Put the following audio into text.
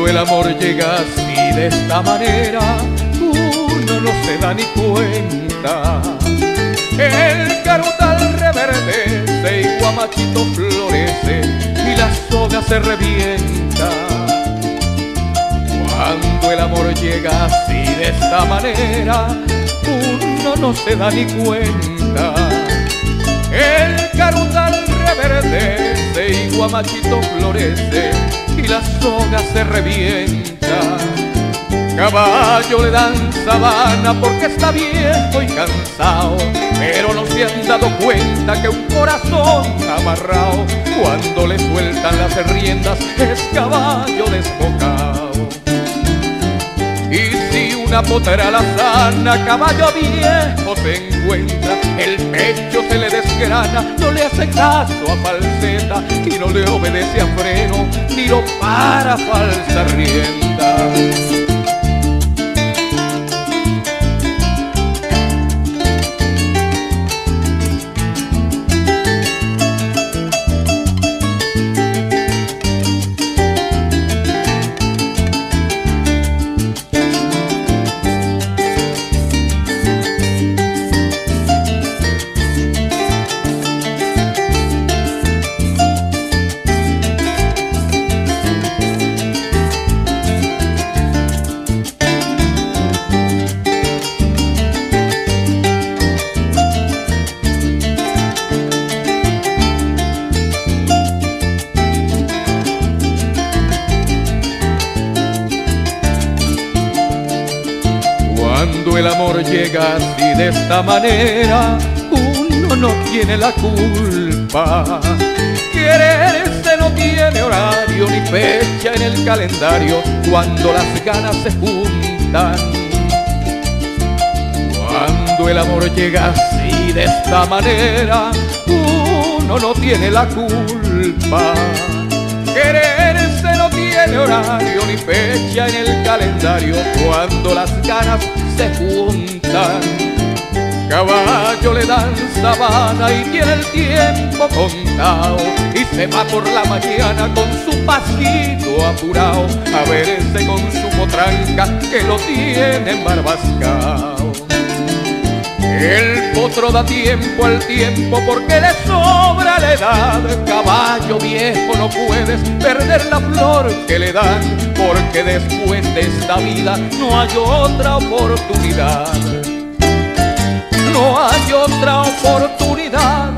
Cuando el amor llega así de esta manera, uno no se da ni cuenta. El carutal reverdece y Guamachito florece y la soga se revienta. Cuando el amor llega así de esta manera, uno no se da ni cuenta. El carutal reverdece y Guamachito florece y la soga se revienta. Caballo le dan sabana porque está viejo y cansado, pero no se han dado cuenta que un corazón amarrado, cuando le sueltan las riendas, es caballo desbocado. Y si una potra la sana, caballo viejo se encuentra, el pecho se le desgrana, no le hace caso a falseta y no le obedece a freno, ni lo para falsa rienda. Cuando el amor llega así de esta manera, uno no tiene la culpa. Quererse no tiene horario ni fecha en el calendario cuando las ganas se juntan. Cuando el amor llega así de esta manera, uno no tiene la culpa. Quererse no tiene horario ni fecha en el calendario cuando las ganas se juntan. Caballo le dan sabana y tiene el tiempo contado y se va por la mañana con su pasito apurado a verse con su potranca que lo tiene embarbascao. El potro da tiempo al tiempo porque le sobra la edad. Caballo viejo, no puedes perder la flor que le dan, porque después de esta vida no hay otra oportunidad. No hay otra oportunidad